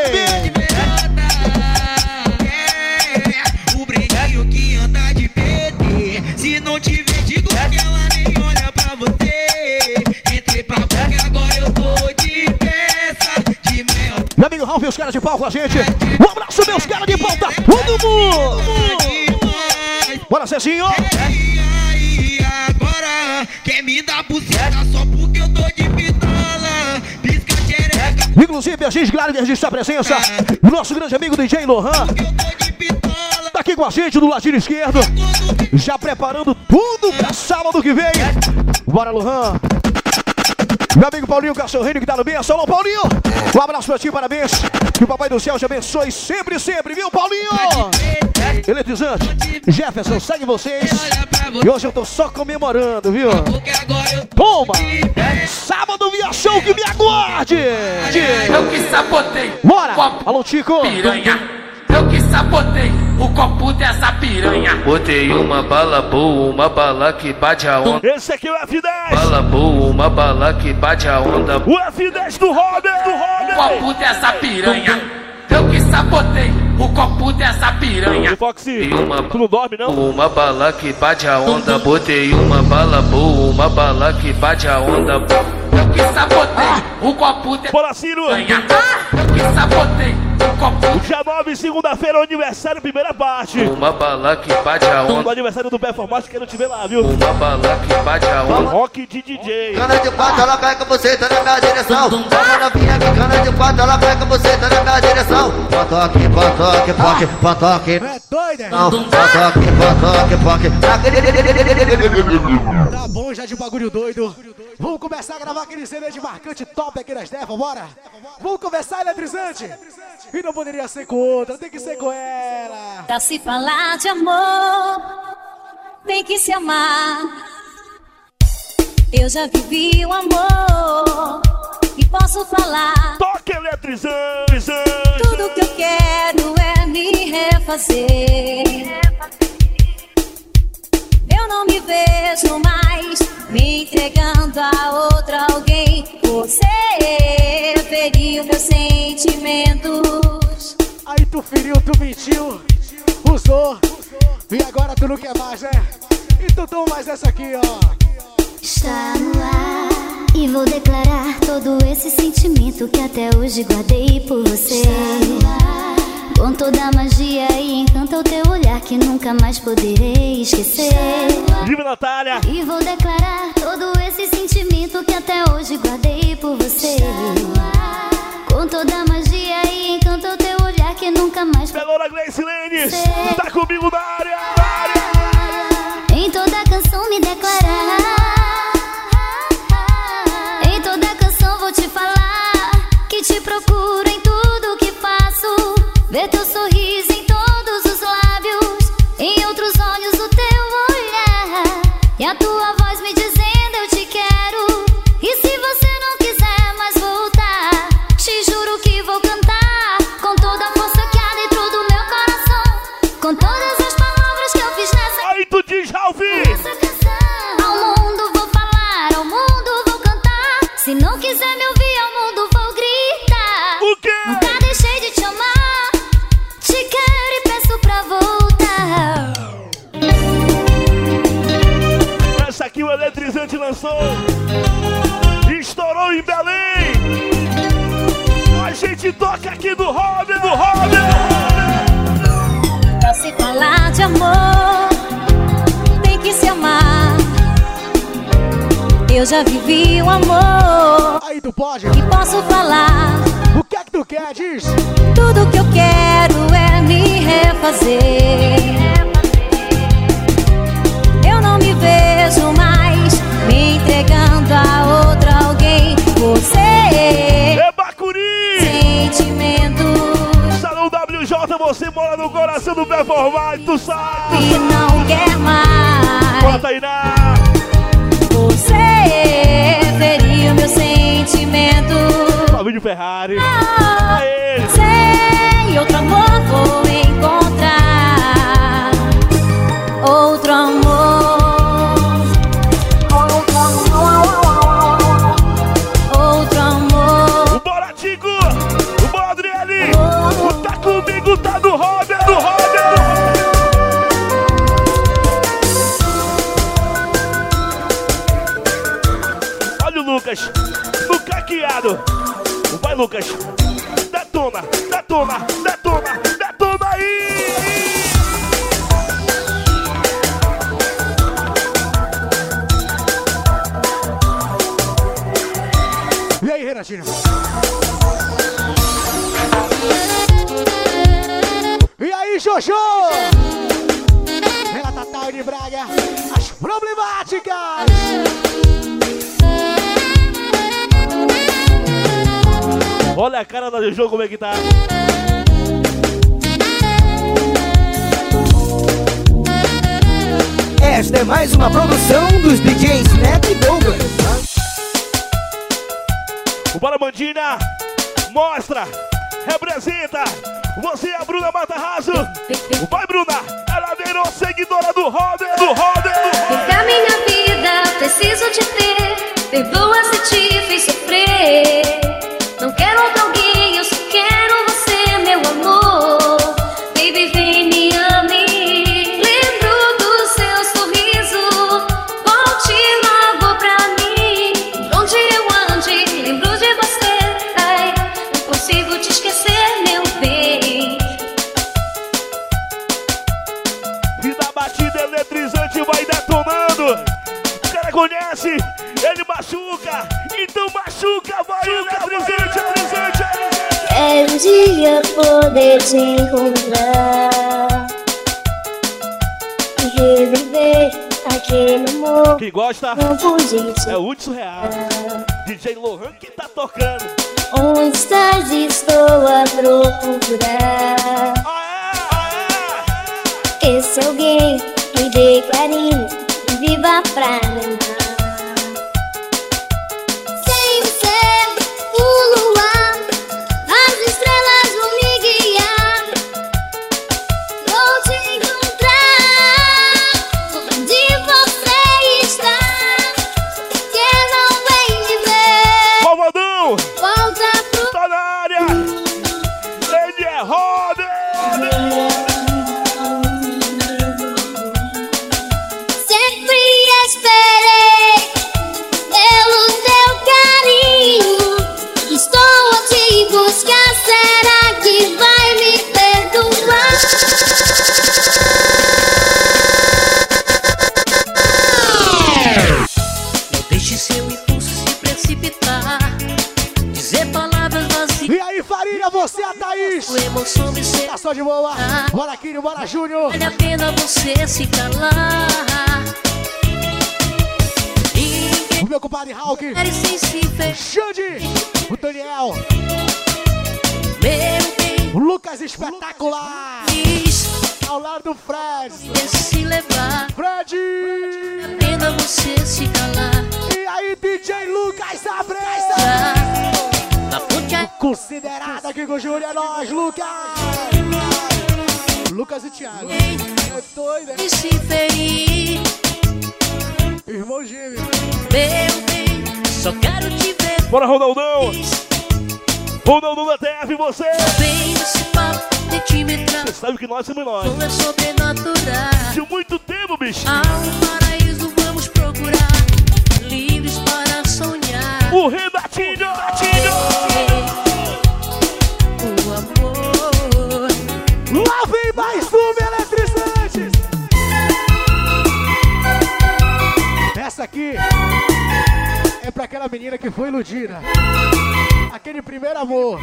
O brilhinho que anda de P T. Se não tiver de Glock, ela nem olha pra você. Entrei pra boca e agora eu tô de peça de mel. Meu amigo Ralf e os caras de pau com a gente. Um abraço, meus caras de pau, tá todo mundo! Bora, Cezinho! E agora quer me dar buceta só porque eu tô de pistola. Pisca xereca. Inclusive, a gente, claro, que registrar a presença do nosso grande amigo D J Lohan. Tá aqui com a gente do ladinho esquerdo. Já preparando tudo pra sábado que vem. Bora, Luan. Meu amigo Paulinho Cachorrinho que tá no bem. Solão, Paulinho. Um abraço pra ti, parabéns. Que o Papai do Céu te abençoe sempre, sempre, viu, Paulinho? Eletrizante. Jefferson, segue vocês. E hoje eu tô só comemorando, viu? Toma! Sábado via show que me aguarde! Eu que sabotei. Bora! Alô, Tico! Piranha. Eu que sabotei o copo dessa piranha. Botei uma bala boa, uma bala que bate a onda. Esse aqui é o F dez. Bala boa, uma bala que bate a onda. O F dez do Robert, do Robert. O copo dessa piranha. Eu que sabotei o copo dessa piranha. Foxy, uma, tu não dorme não? Uma bala que bate a onda. Botei uma bala boa, uma bala que bate a onda. Eu que sabotei o copo dessa piranha. Eu que sabotei o copo. Dia nove, segunda-feira, aniversário, primeira parte. Uma bala que bate a onda. O aniversário do Performance, quero te ver lá, viu? Uma bala que bate a onda. Rock de D J. Cana de quatro, ela cai com você, tá na minha direção. Cana novinha que cana de quatro, ela cai com você, tá na minha direção. Potoque, potoque, poque, potoque. É doido, é? Não, potoque, potoque, poque. Tá bom já de bagulho doido. Vamos começar a gravar aquele C D de marcante top aqui na Stefan, bora? Vamos conversar, eletrizante? E não poderia ser com outra, tem que ser com ela. Pra se falar de amor, tem que se amar. Eu já vivi o amor e posso falar. Toque eletrizante. Tudo que eu quero é me refazer. Eu não me vejo mais me entregando a outra alguém. Você feriu meus sentimentos. Aí tu feriu, tu mentiu, usou, e agora tu não quer mais, né? E tu toma mais essa aqui, ó. Está no ar e vou declarar todo esse sentimento que até hoje guardei por você. Com toda a magia e encanta o teu olhar que nunca mais poderei esquecer. Viva Natália! E vou declarar todo esse sentimento que até hoje guardei por você. Com toda a magia e encanta o teu olhar que nunca mais poderei Pelora Grace Lênis, tá comigo na área, na área! Em toda canção me declarar. Em toda canção vou te falar que te procuro em tudo que faço. Ver teu sorriso em todos os lábios, em outros olhos o teu olhar, e a tua voz me dizendo eu te quero. E se você não quiser mais voltar, te juro que vou cantar com toda a força que há dentro do meu coração, com todas as palavras que eu fiz nessa. Aí tu diz, Ralfi! Essa canção. Ao mundo vou falar, ao mundo vou cantar. Se não quiser me ouvir, ao mundo vou gritar. O quê? Nunca deixei de te amar. Te quero e peço pra voltar. Essa aqui o eletrizante lançou. Estourou em Belém. A gente toca aqui do Robert, do Robert. Pra se falar de amor, tem que se amar. Eu já vivi o amor. Aí tu pode. E posso falar. O que é que tu quer, diz? Tudo que eu quero é me refazer. Eu não me vejo mais me entregando a outra alguém. Você é Bacuri! Sentimentos. Salão W J, você mora no coração do Performance, tu sabe? E não quer mais. Bota aí na... Você feriu meu sentimento. Fabinho Ferrari. Ah, sei, outro amor vou encontrar. Outro amor. Outro amor. Outro amor. O Bora Tico, o Bora Adriele. O Tá Comigo, tá do Robert, do Robert, do Robert. Olha o Lucas, no caqueado. Vai, Lucas. Detona, detona, detona, detona aí. E aí, Renatinho? E aí, Jojo? Ela tá tal de brava. das problemáticas. Olha a cara da Jojo como é que tá. Esta é mais uma produção dos D Js Neto e Douglas. Bora, Mandina! Mostra! Representa! Você é a Bruna Matarazzo! Vai, Bruna! Ela virou seguidora do Roder! Do Roder! Vem cá, minha vida, preciso te ter. Perdoa se te fiz sofrer. Não quero outro alguém, eu só quero você, meu amor. Baby, vem, me ame. Lembro do seu sorriso. Volte logo pra mim. Onde eu ande, lembro de você. Ai, não consigo te esquecer, meu bem. E da batida eletrizante vai detonando. O cara conhece, ele machuca. Então machuca, vai eletrizante, eletrizante, eletrizante. Quero um dia poder te encontrar e reviver aquele amor. Quem gosta não pude te é o Hudson Real. D J Lohan que tá tocando. Onde estás? Estou a procurar. Esse alguém me dê carinho e viva pra lembrar. Sem você, o luar, as estrelas vão me guiar. Vou te encontrar onde você está. Que não vem me ver. Malvadão! Volta pro... Tá na área! Ele é Roder! Sempre esperei pelo teu carinho. Estou a te buscar. Será que vai me perdoar? Não deixe seu impulso se precipitar. Dizer palavras vazias. E aí, Farinha, você é a Thaís. O emoção me ser. Tá só de boa. Bora, Quinho, bora, Júnior. Vale a pena você se calar. O meu compadre Hulk. Xande. O Daniel. O Lucas espetacular. Ao lado do Fred. Se levar. Fred. Vale a pena você se calar. E aí, D J Lucas Abreu. Na ponte a... Considerado aqui com o Júnior, é nóis, Lucas. Lucas e Thiago. É doido, hein? E se ferir. Irmão gêmeo. Meu bem, só quero te ver. Bora, Ronaldão! Ronaldão da T F, você! Vem nesse papo sentimental. Você sabe que nós somos nós. Não é sobrenatural. De muito tempo, bicho. Há um paraíso, vamos procurar. Livres para sonhar. O Renatinho! Renatinho! O amor. Lá vem mais um eletrizante! Essa aqui é pra aquela menina que foi iludida. Aquele primeiro amor.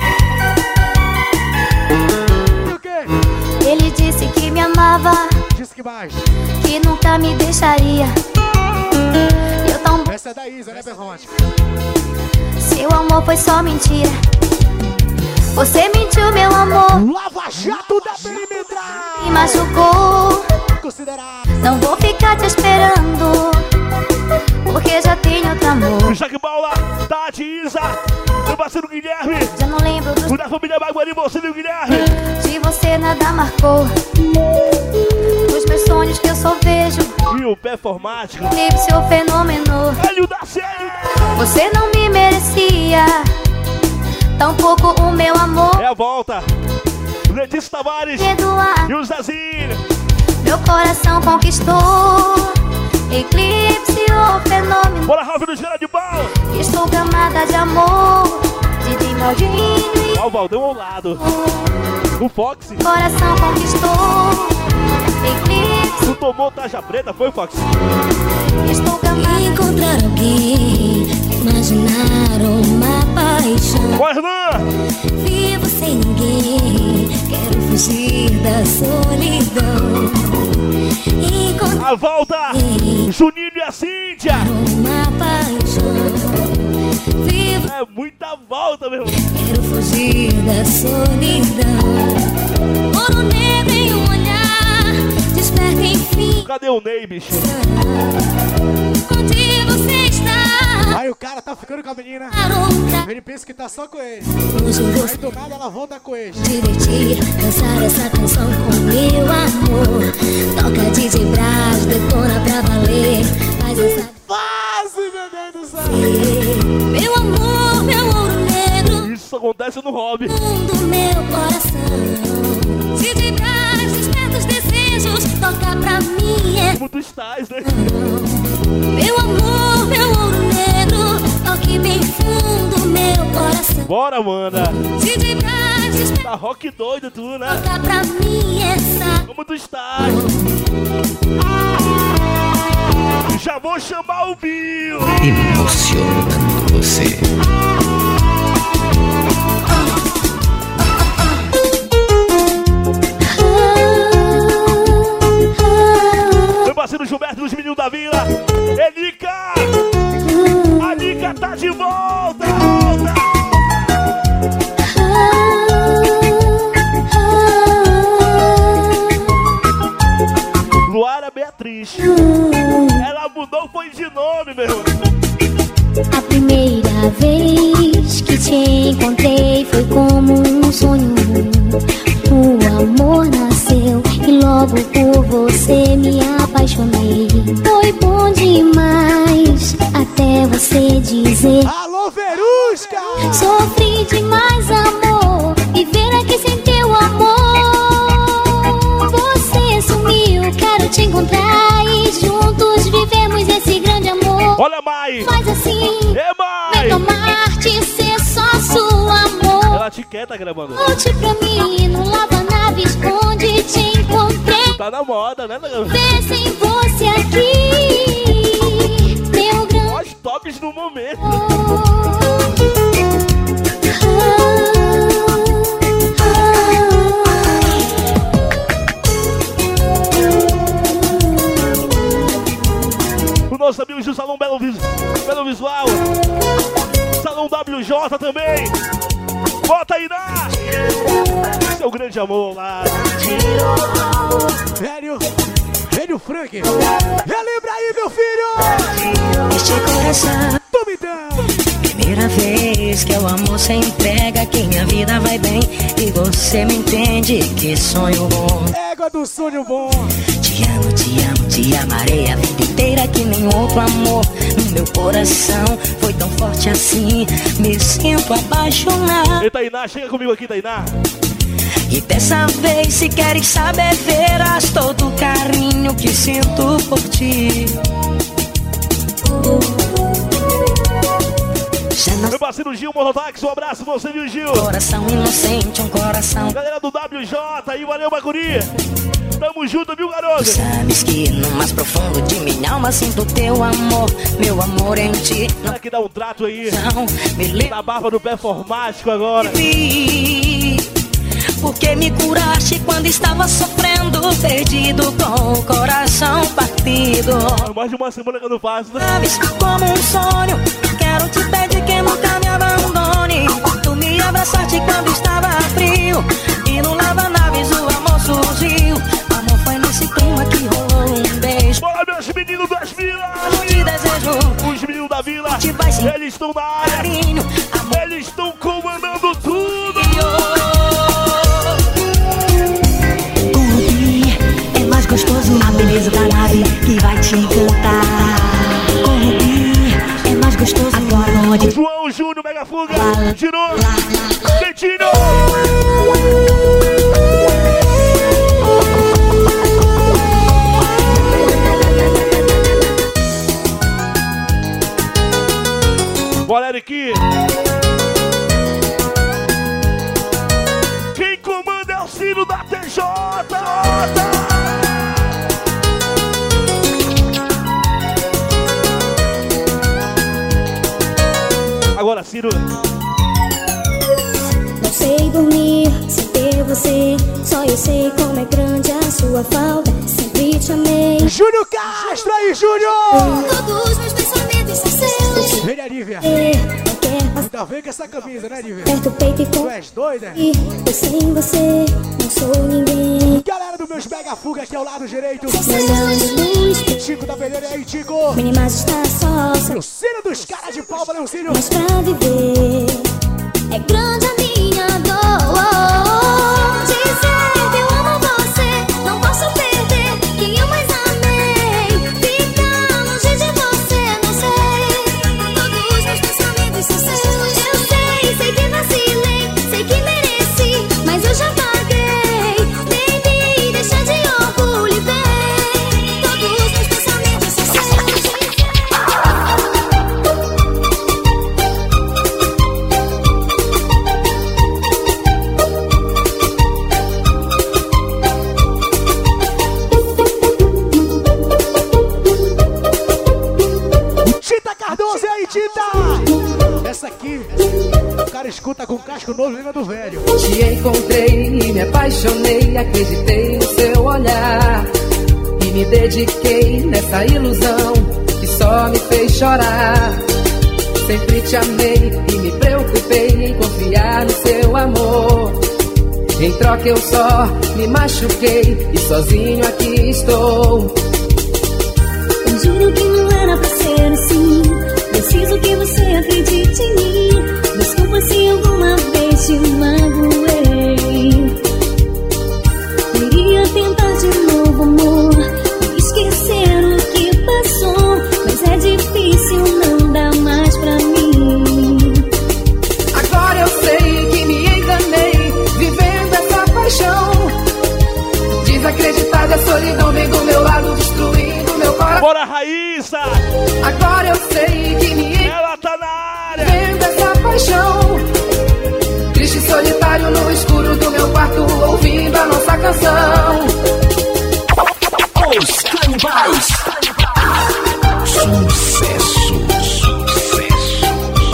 E o quê? Ele disse que me amava. Disse que mais? Que nunca me deixaria. Eu tão... Essa é da Isa, né, Performante? Seu amor foi só mentira. Você mentiu, meu amor. Lava Jato da Perimetral. Me machucou. Considerar. Não vou ficar te esperando, porque já tenho outro amor. Jaque Paula, Tati, Isa, meu parceiro Guilherme. Já não lembro dos... O da família Baguari, você e o Guilherme. De você nada marcou. Dos meus sonhos que eu só vejo. E o performático. Clipe, seu fenômeno. Olha o da série. Você não me merecia. Tampouco o meu amor. É a volta. Letícia Tavares. Eduardo. E o Zezinho. Meu coração conquistou. Eclipse, o fenômeno. Bora, Rafa do Gera de Bala. Estou gamada de amor. Didi Maldini. Ó, o Valdão ao lado. O Fox. Coração conquistou. Eclipse. Tu tomou taja preta, foi, Fox? Estou gamada. Encontrar alguém, imaginar uma paixão. Vai, Renan. Vivo sem ninguém, quero fugir da solidão. A volta, Juninho e a Cíntia. É muita volta, meu irmão. Quero fugir da solidão. Ouro negro em um olhar, desperta enfim. Cadê o Ney, bicho? Onde você está? Aí o cara tá ficando com a menina. Ele pensa que tá só com ele. Aí do nada ela volta com ele. Divertir, dançar essa canção com meu amor. Toca D J Braz, detona pra valer. Faz essa fase, meu Deus do céu. Meu amor, meu ouro negro. Isso acontece no hobby. Do meu coração. D J Braz, desperta os desejos. Toca pra mim. É como tu estás, né? Meu amor, meu ouro negro. Toque bem fundo meu coração. Bora, mana. D J Braz, desperta. Tá rock doido tu, né? Toca pra mim essa. Como tu estás? Já vou chamar o Bill. Emocionando você. Meu parceiro Gilberto dos Meninos da Vila. Enica! A Nica tá de volta! volta. Luara Beatriz. Ela mudou, foi de nome, meu irmão. A primeira vez que te encontrei foi como um sonho. O amor nasceu e logo por você me apaixonei. Foi bom demais até você dizer: alô, Verusca! Sofri demais, amor, viver aqui sem teu amor. Você sumiu, quero te encontrar e juntos vivemos esse grande amor. Olha, Mai! Faz assim, é, Mai! vem tomar-te, ser só seu amor. Ela te quer, tá gravando. Volte pra mim, no lava-naves onde te encontrei. Tá na moda, né? Vê sem você aqui, meu grande. Os tops no momento. O nosso amigo do Salão Belo, Vis... Belo Visual. Salão W J também. Bota aí, na seu grande amor lá. Velho, velho Frank. Relembra aí, meu filho. Este coração. Tome então. Primeira vez que o amor se entrega, que minha vida vai bem e você me entende. Que sonho bom. Égua do sonho bom. Te amo, te amo, te amarei a vida inteira, que nem outro amor no meu coração foi tão forte assim. Me sinto apaixonado. Ei, Tainá, chega comigo aqui, Tainá. E dessa vez, se queres saber, verás todo o carinho que sinto por ti. Meu parceiro Gil Mototáxi, um abraço pra você, viu, Gil? Coração inocente, um coração. Galera do W J aí, valeu, Bacuri. Tamo junto, viu, garoto? Sabes que no mais profundo de minha alma sinto teu amor, meu amor em ti. Será que dá um trato aí? Não, me lembra da barba do performático agora. Porque me curaste quando estava sofrendo, perdido com o coração partido. É mais de uma semana que eu não faço, né? Sabes como um sonho, quero te pedir que nunca me abandone. Tu me abraçaste quando estava frio e no lava-naves o amor surgiu. Amor foi nesse clima que rolou um beijo. Bora, meus meninos das vilas! Te desejo. Os meninos da vila, te vai sim. Eles estão na área. Carinho, eles estão comandando tudo. Gostoso, a beleza da nave que vai te encantar. Corrupir é mais gostoso. Agora onde João Júnior, Mega Fuga, tirou, Dentinho. Bora, Eric. Quem comanda é o Ciro da T J. Agora, Ciro. Não sei dormir sem ter você. Só eu sei como é grande a sua falta. Sempre te amei. Júnior Castro aí, Júnior! Todos meus pensamentos são seus. Vem, Nívia. Ainda vem com essa camisa, né, Nívia? Perto o peito e com... Tu és doida, né? Eu sem você não sou ninguém. Galera do meus Mega Fuga aqui ao lado direito. Olhando Chico da Pereira aí, Chico. Minimais está só. O Ciro dos caras de palma, Leoncínio. Mas pra viver é grande a minha dor. Dizer que eu amo você, não posso perder quem eu mais amei. Ficar longe de você, não sei. Todos meus pensamentos são seus. Eu sei, sei que vacilei, sei que mereci, mas eu já paguei. Baby, deixa de orgulho e vem. Todos meus pensamentos são seus. Cardoso, e aí, Tita? Essa aqui, o cara escuta com casco novo, lembra do velho. Te encontrei e me apaixonei, acreditei no seu olhar e me dediquei nessa ilusão que só me fez chorar. Sempre te amei e me preocupei em confiar no seu amor. Em troca eu só me machuquei e sozinho aqui estou. Eu juro que não era pra ser assim. Preciso que você acredite em mim. Desculpa se alguma vez te magoei. Queria tentar de novo, amor, esquecer o que passou, mas é difícil, não dá mais pra mim. Agora eu sei que me enganei, vivendo essa paixão. Desacreditada, a solidão vem do meu lado, destruindo meu coração. Bora, Raíssa! Agora eu sei que me enganei. Ela tá na área! Vivendo essa paixão. Triste e solitário no escuro do meu quarto, ouvindo a nossa canção. Os Canibais. Sucesso, sucesso.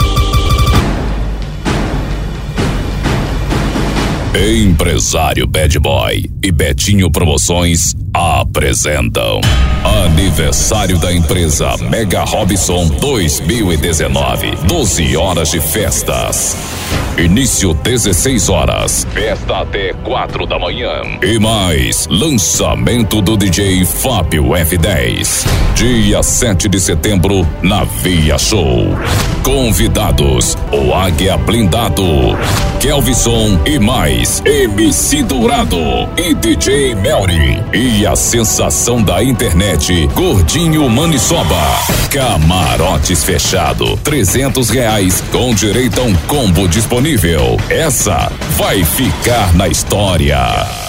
Empresário Bad Boy e Betinho Promoções apresentam aniversário da empresa Mega Robson dois mil e dezenove. doze horas de festas. Início dezesseis horas. Festa até quatro da manhã. E mais, lançamento do D J Fábio F dez. Dia sete de setembro, na Via Show. Convidados, o Águia Blindado, Kelvison e mais, M C Dourado e D J Melry. E a sensação da internet, Gordinho Maniçoba. Camarotes fechado, trezentos reais com direito a um combo disponível. Essa vai ficar na história.